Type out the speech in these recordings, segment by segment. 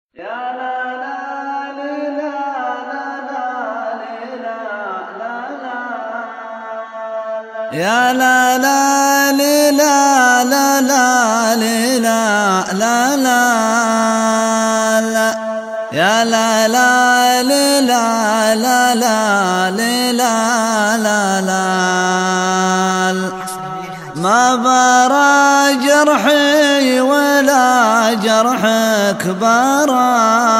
يا لا لا لي لا لا لا لي لا لا لا يا لا لا لي لا لا لا لي لا لا لا يا لا لا لي لا لا لا لي لا لا لا ما برى جرحي ولا جرحك برى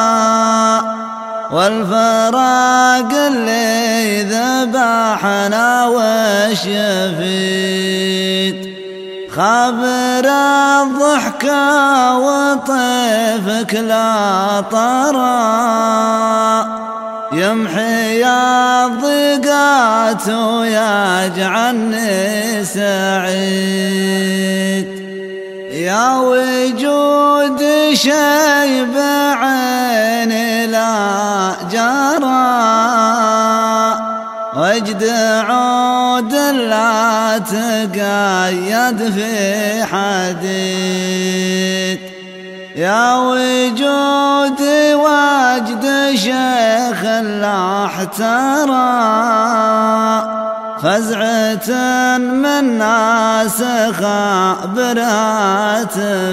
والفراق اللي ذبحنا وش يفيد خبر الضحكة وطيفك لا طرى يمحي الضيقات ويجعلني سعيد يا وجود شي بعيني لا جرى وجد عود لا تقيد في حديد يا وجود وجد شيخ لا احترى فزعة من ناس خابرها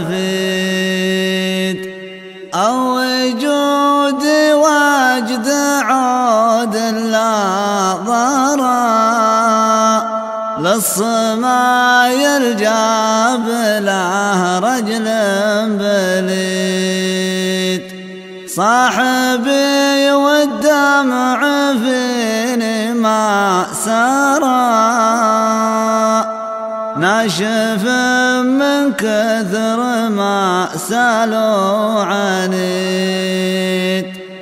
تفيد أو وجود وجد عود لا ضرى للصما يرجى بله رجل بليد صاحبي والدمع فيني ما سرى ناشف من كثر ما سالوا عنيد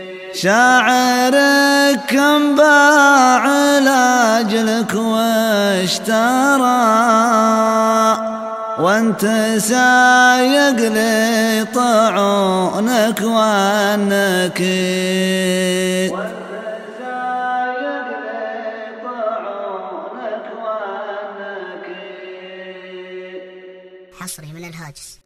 شاعرك كم باع لاجلك واشترى وانت سايق لي طاعونك والنكيد حصري من الهاجس.